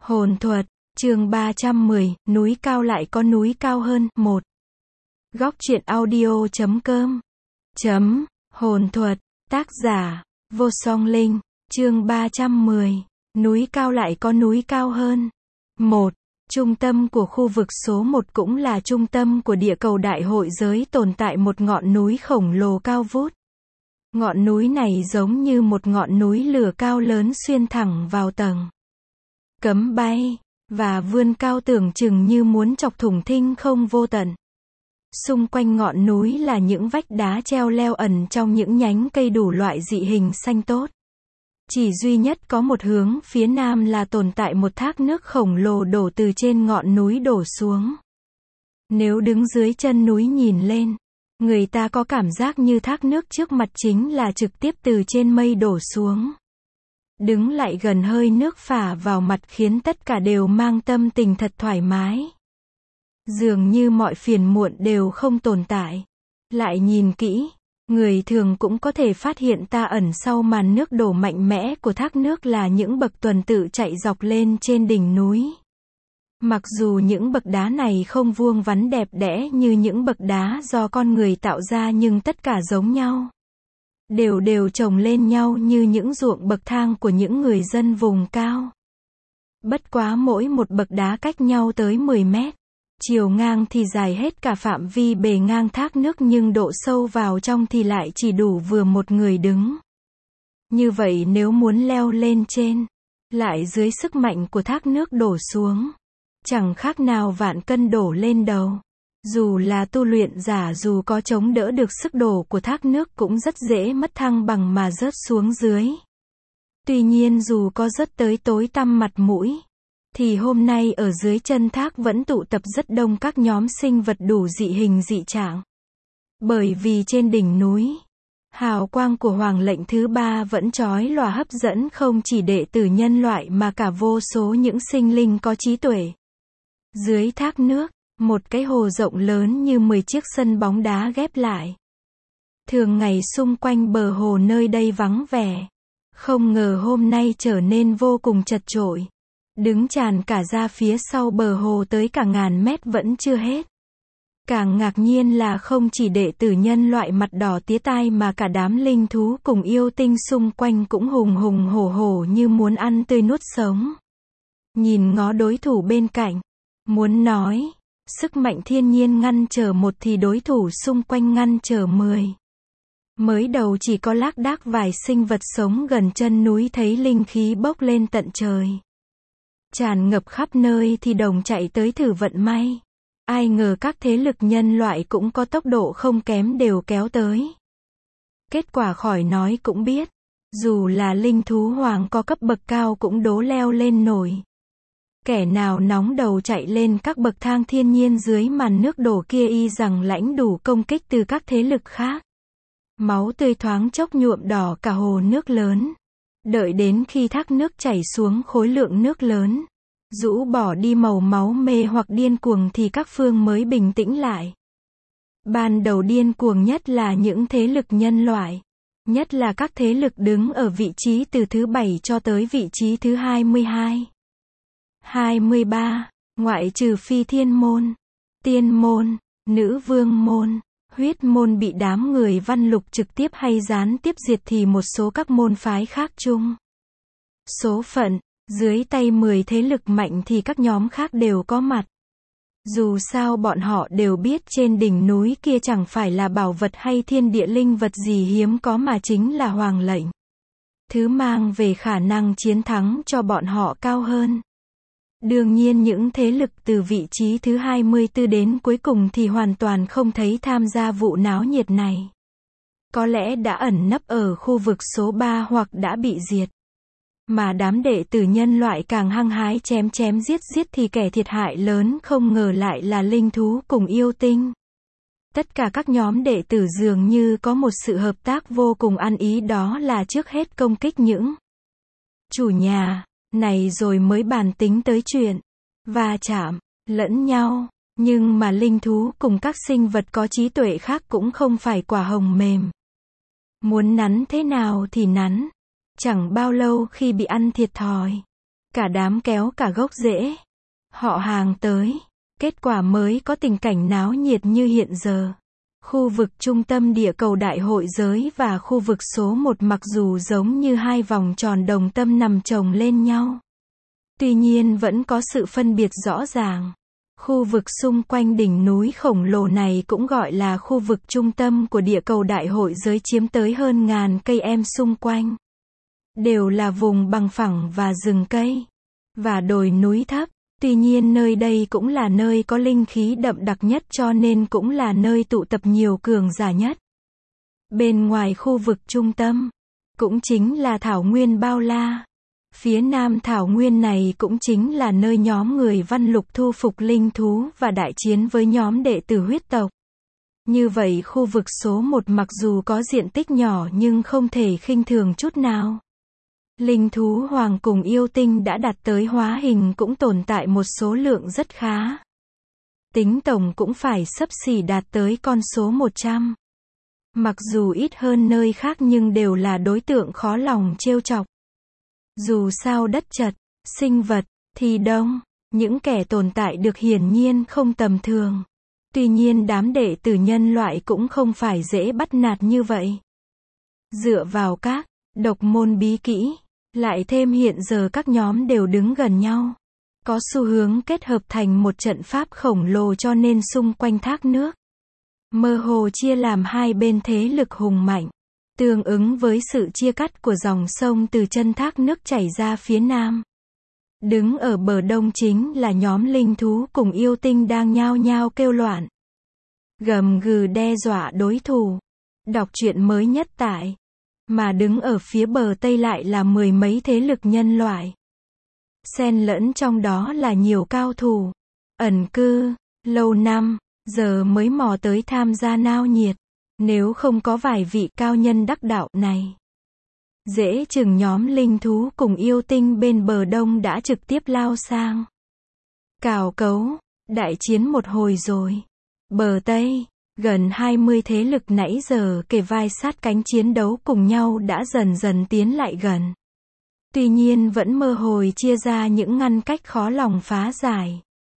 Hồn thuật, chương 310, núi cao lại có núi cao hơn, 1. Góc truyện audio.com. Hồn thuật, tác giả, Vô Song Linh, chương 310, núi cao lại có núi cao hơn. 1. Trung tâm của khu vực số 1 cũng là trung tâm của địa cầu đại hội giới tồn tại một ngọn núi khổng lồ cao vút. Ngọn núi này giống như một ngọn núi lửa cao lớn xuyên thẳng vào tầng cấm bay, và vươn cao tưởng chừng như muốn chọc thủng thinh không vô tận. Xung quanh ngọn núi là những vách đá treo leo ẩn trong những nhánh cây đủ loại dị hình xanh tốt. Chỉ duy nhất có một hướng phía nam là tồn tại một thác nước khổng lồ đổ từ trên ngọn núi đổ xuống. Nếu đứng dưới chân núi nhìn lên, người ta có cảm giác như thác nước trước mặt chính là trực tiếp từ trên mây đổ xuống. Đứng lại gần hơi nước phả vào mặt khiến tất cả đều mang tâm tình thật thoải mái. Dường như mọi phiền muộn đều không tồn tại. Lại nhìn kỹ, người thường cũng có thể phát hiện ta ẩn sau màn nước đổ mạnh mẽ của thác nước là những bậc tuần tự chạy dọc lên trên đỉnh núi. Mặc dù những bậc đá này không vuông vắn đẹp đẽ như những bậc đá do con người tạo ra nhưng tất cả giống nhau. Đều chồng lên nhau như những ruộng bậc thang của những người dân vùng cao. Bất quá mỗi một bậc đá cách nhau tới 10 mét. Chiều ngang thì dài hết cả phạm vi bề ngang thác nước nhưng độ sâu vào trong thì lại chỉ đủ vừa một người đứng. Như vậy nếu muốn leo lên trên, lại dưới sức mạnh của thác nước đổ xuống, chẳng khác nào vạn cân đổ lên đầu. Dù là tu luyện giả dù có chống đỡ được sức đổ của thác nước cũng rất dễ mất thăng bằng mà rớt xuống dưới. Tuy nhiên dù có rớt tới tối tăm mặt mũi, thì hôm nay ở dưới chân thác vẫn tụ tập rất đông các nhóm sinh vật đủ dị hình dị trạng. Bởi vì trên đỉnh núi, hào quang của Hoàng lệnh thứ 3 vẫn chói lòa hấp dẫn không chỉ đệ tử nhân loại mà cả vô số những sinh linh có trí tuệ. Dưới thác nước, một cái hồ rộng lớn như 10 chiếc sân bóng đá ghép lại. Thường ngày xung quanh bờ hồ nơi đây vắng vẻ. Không ngờ hôm nay trở nên vô cùng chật chội. Đứng tràn cả ra phía sau bờ hồ tới cả ngàn mét vẫn chưa hết. Càng ngạc nhiên là không chỉ đệ tử nhân loại mặt đỏ tía tai mà cả đám linh thú cùng yêu tinh xung quanh cũng hùng hùng hổ hổ như muốn ăn tươi nuốt sống. Nhìn ngó đối thủ bên cạnh, muốn nói, sức mạnh thiên nhiên ngăn trở một thì đối thủ xung quanh ngăn trở 10. Mới đầu chỉ có lác đác vài sinh vật sống gần chân núi thấy linh khí bốc lên tận trời. Tràn ngập khắp nơi thì đồng chạy tới thử vận may. Ai ngờ các thế lực nhân loại cũng có tốc độ không kém đều kéo tới. Kết quả khỏi nói cũng biết. Dù là linh thú hoàng có cấp bậc cao cũng đố leo lên nổi. Kẻ nào nóng đầu chạy lên các bậc thang thiên nhiên dưới màn nước đổ kia y rằng lãnh đủ công kích từ các thế lực khác. Máu tươi thoáng chốc nhuộm đỏ cả hồ nước lớn. Đợi đến khi thác nước chảy xuống khối lượng nước lớn, rũ bỏ đi màu máu mê hoặc điên cuồng thì các phương mới bình tĩnh lại. Ban đầu điên cuồng nhất là những thế lực nhân loại. Nhất là các thế lực đứng ở vị trí từ thứ 7 cho tới vị trí thứ 22. 23, ngoại trừ Phi Thiên môn, Tiên môn, Nữ Vương môn, Huyết môn bị đám người Văn Lục trực tiếp hay gián tiếp diệt thì một số các môn phái khác chung số phận, dưới tay 10 thế lực mạnh thì các nhóm khác đều có mặt. Dù sao bọn họ đều biết trên đỉnh núi kia chẳng phải là bảo vật hay thiên địa linh vật gì hiếm có mà chính là Hoàng lệnh. Thứ mang về khả năng chiến thắng cho bọn họ cao hơn. Đương nhiên những thế lực từ vị trí thứ 24 đến cuối cùng thì hoàn toàn không thấy tham gia vụ náo nhiệt này. Có lẽ đã ẩn nấp ở khu vực số 3 hoặc đã bị diệt. Mà đám đệ tử nhân loại càng hăng hái chém giết thì kẻ thiệt hại lớn không ngờ lại là linh thú cùng yêu tinh. Tất cả các nhóm đệ tử dường như có một sự hợp tác vô cùng ăn ý, đó là trước hết công kích những chủ nhà này rồi mới bàn tính tới chuyện va chạm lẫn nhau. Nhưng mà linh thú cùng các sinh vật có trí tuệ khác cũng không phải quả hồng mềm. Muốn nắn thế nào thì nắn. Chẳng bao lâu khi bị ăn thiệt thòi, Cả đám kéo cả gốc rễ. Họ hàng tới. Kết quả mới có tình cảnh náo nhiệt như hiện giờ. Khu vực trung tâm địa cầu đại hội giới và khu vực số 1 mặc dù giống như hai vòng tròn đồng tâm nằm chồng lên nhau. Tuy nhiên vẫn có sự phân biệt rõ ràng. Khu vực xung quanh đỉnh núi khổng lồ này cũng gọi là khu vực trung tâm của địa cầu đại hội giới, chiếm tới hơn ngàn cây em xung quanh. Đều là vùng bằng phẳng và rừng cây. Và đồi núi thấp. Tuy nhiên nơi đây cũng là nơi có linh khí đậm đặc nhất, cho nên cũng là nơi tụ tập nhiều cường giả nhất. Bên ngoài khu vực trung tâm, cũng chính là thảo nguyên bao la. Phía nam thảo nguyên này cũng chính là nơi nhóm người Văn Lục thu phục linh thú và đại chiến với nhóm đệ tử huyết tộc. Như vậy khu vực số 1 mặc dù có diện tích nhỏ nhưng không thể khinh thường chút nào. Linh thú hoàng cùng yêu tinh đã đạt tới hóa hình cũng tồn tại một số lượng rất khá. Tính tổng cũng phải xấp xỉ đạt tới con số 100. Mặc dù ít hơn nơi khác nhưng đều là đối tượng khó lòng trêu chọc. Dù sao đất chật, sinh vật thì đông, những kẻ tồn tại được hiển nhiên không tầm thường. Tuy nhiên đám đệ tử nhân loại cũng không phải dễ bắt nạt như vậy. Dựa vào các độc môn bí kỹ, lại thêm hiện giờ các nhóm đều đứng gần nhau, có xu hướng kết hợp thành một trận pháp khổng lồ, cho nên xung quanh thác nước mơ hồ chia làm hai bên thế lực hùng mạnh, tương ứng với sự chia cắt của dòng sông từ chân thác nước chảy ra phía nam. Đứng ở bờ đông chính là nhóm linh thú cùng yêu tinh đang nhao nhao kêu loạn, gầm gừ đe dọa đối thủ. Đọc truyện mới nhất tại. Mà đứng ở phía bờ tây lại là mười mấy thế lực nhân loại. Xen lẫn trong đó là nhiều cao thủ, ẩn cư, lâu năm, giờ mới mò tới tham gia náo nhiệt. Nếu không có vài vị cao nhân đắc đạo này, dễ chừng nhóm linh thú cùng yêu tinh bên bờ đông đã trực tiếp lao sang. Cào cấu, đại chiến một hồi rồi. Bờ tây, gần 20 thế lực nãy giờ kề vai sát cánh chiến đấu cùng nhau đã dần dần tiến lại gần. Tuy nhiên vẫn mơ hồ chia ra những ngăn cách khó lòng phá giải.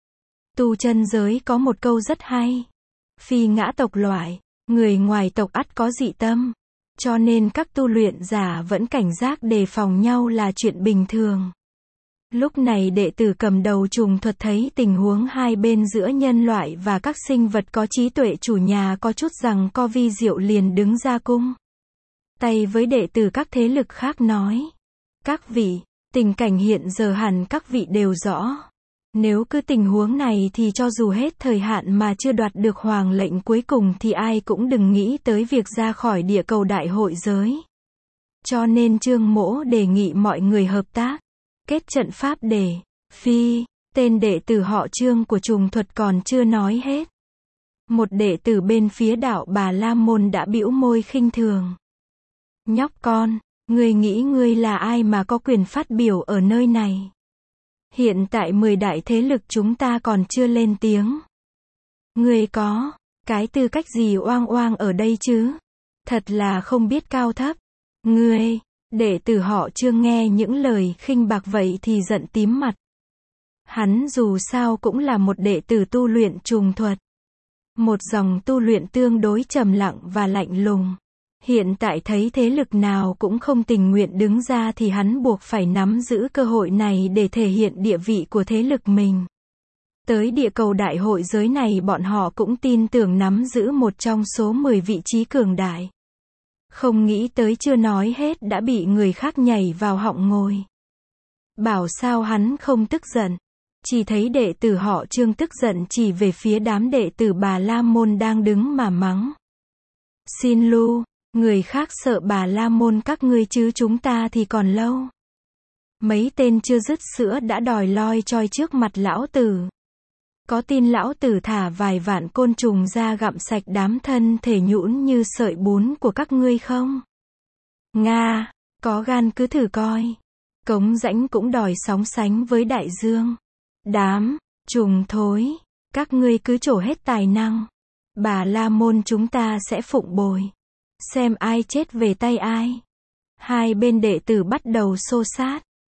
Tu chân giới có một câu rất hay. Phi ngã tộc loại, người ngoài tộc ắt có dị tâm. Cho nên các tu luyện giả vẫn cảnh giác đề phòng nhau là chuyện bình thường. Lúc này đệ tử cầm đầu trùng thuật thấy tình huống hai bên giữa nhân loại và các sinh vật có trí tuệ chủ nhà có chút rằng co vi diệu, liền đứng ra cung tay với đệ tử các thế lực khác nói: các vị, tình cảnh hiện giờ hẳn các vị đều rõ. Nếu cứ tình huống này thì cho dù hết thời hạn mà chưa đoạt được hoàng lệnh cuối cùng thì ai cũng đừng nghĩ tới việc ra khỏi địa cầu đại hội giới. Cho nên Trương Mỗ đề nghị mọi người hợp tác, kết trận pháp để phi. Tên đệ tử họ Trương của trùng thuật còn chưa nói hết. Một đệ tử bên phía đạo Bà La Môn đã bĩu môi khinh thường. Nhóc con, ngươi nghĩ ngươi là ai mà có quyền phát biểu ở nơi này? Hiện tại 10 đại thế lực chúng ta còn chưa lên tiếng. Ngươi có cái tư cách gì oang oang ở đây chứ? Thật là không biết cao thấp. Ngươi, đệ tử họ Trương nghe những lời khinh bạc vậy thì giận tím mặt. Hắn dù sao cũng là một đệ tử tu luyện trùng thuật. Một dòng tu luyện tương đối trầm lặng và lạnh lùng. Hiện tại thấy thế lực nào cũng không tình nguyện đứng ra thì hắn buộc phải nắm giữ cơ hội này để thể hiện địa vị của thế lực mình. Tới địa cầu đại hội giới này bọn họ cũng tin tưởng nắm giữ một trong số 10 vị trí cường đại. Không nghĩ tới chưa nói hết đã bị người khác nhảy vào họng ngồi. Bảo sao hắn không tức giận. Chỉ thấy đệ tử họ Trương tức giận chỉ về phía đám đệ tử Bà La Môn đang đứng mà mắng. Xin lưu, người khác sợ Bà La Môn các ngươi chứ chúng ta thì còn lâu. Mấy tên chưa dứt sữa đã đòi loi choi trước mặt lão tử. Có tin lão tử thả vài vạn côn trùng ra gặm sạch đám thân thể nhũn như sợi bún của các ngươi không? Nga, có gan cứ thử coi. Cống rãnh cũng đòi sóng sánh với đại dương. Đám trùng thối, các ngươi cứ trổ hết tài năng. Bà La Môn chúng ta sẽ phụng bồi. Xem ai chết về tay ai. Hai bên đệ tử bắt đầu xô xát.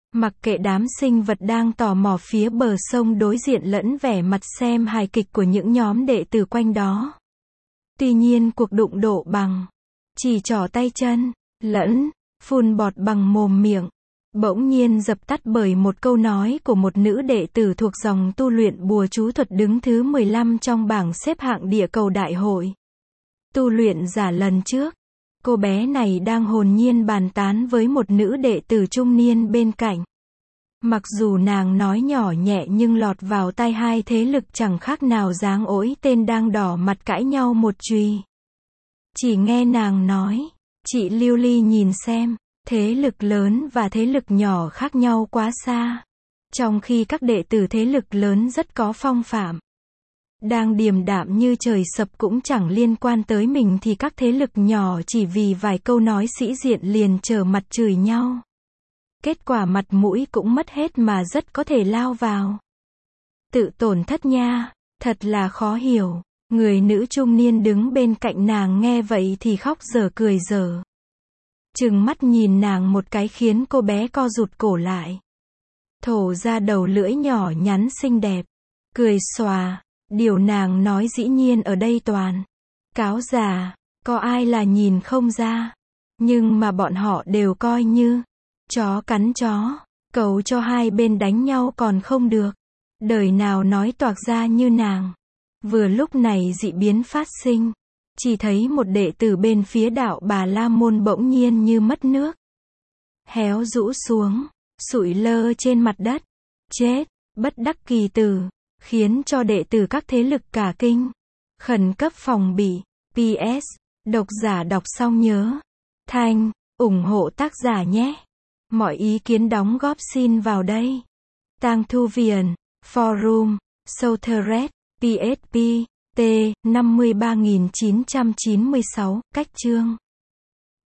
Mặc kệ đám sinh vật đang tò mò phía bờ sông đối diện lẫn vẻ mặt xem hài kịch của những nhóm đệ tử quanh đó. Tuy nhiên cuộc đụng độ bằng chỉ trỏ tay chân, lẫn phun bọt bằng mồm miệng, bỗng nhiên dập tắt bởi một câu nói của một nữ đệ tử thuộc dòng tu luyện bùa chú thuật đứng thứ 15 trong bảng xếp hạng địa cầu đại hội. Tu luyện giả lần trước, cô bé này đang hồn nhiên bàn tán với một nữ đệ tử trung niên bên cạnh. Mặc dù nàng nói nhỏ nhẹ nhưng lọt vào tai hai thế lực chẳng khác nào dáng ổi tên đang đỏ mặt cãi nhau một chùy. Chỉ nghe nàng nói, chị Lưu Ly nhìn xem, thế lực lớn và thế lực nhỏ khác nhau quá xa. Trong khi các đệ tử thế lực lớn rất có phong phạm, đang điềm đạm như trời sập cũng chẳng liên quan tới mình thì các thế lực nhỏ chỉ vì vài câu nói sĩ diện liền trở mặt chửi nhau. Kết quả mặt mũi cũng mất hết mà rất có thể lao vào tự tổn thất nha, thật là khó hiểu. Người nữ trung niên đứng bên cạnh nàng nghe vậy thì khóc dở cười dở. Trừng mắt nhìn nàng một cái khiến cô bé co rụt cổ lại. Thổ ra đầu lưỡi nhỏ nhắn xinh đẹp. Cười xòa. Điều nàng nói dĩ nhiên ở đây toàn cáo già, có ai là nhìn không ra. Nhưng mà bọn họ đều coi như chó cắn chó, cầu cho hai bên đánh nhau còn không được. Đời nào nói toạc ra như nàng. Vừa lúc này dị biến phát sinh. Chỉ thấy một đệ tử bên phía đạo Bà La Môn bỗng nhiên như mất nước. Héo rũ xuống, sụi lơ trên mặt đất. Chết, bất đắc kỳ tử. Khiến cho đệ tử các thế lực cả kinh. Khẩn cấp phòng bị. PS. Độc giả đọc xong nhớ thanh, ủng hộ tác giả nhé. Mọi ý kiến đóng góp xin vào đây. Tang Thu Viền, Forum, Southred, PSP, T, 53996, cách chương.